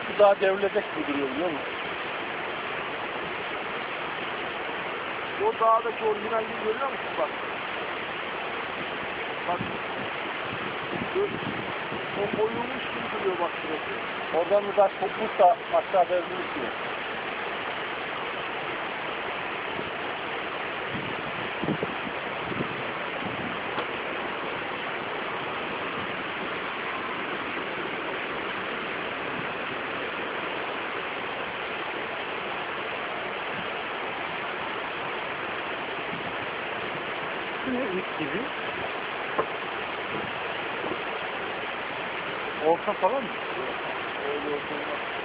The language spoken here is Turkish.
Bu daha devrilecek gibi duruyor biliyor musun? O dağdaki orijinalliği görüyor musun bak? Bak. O koyulmuş gibi duruyor bak şurası. Oradan bir taş kopmuş da aşağı devrilmiş gibi. İlk gibi. Olsa falan mı? Öyle olsa olmaz.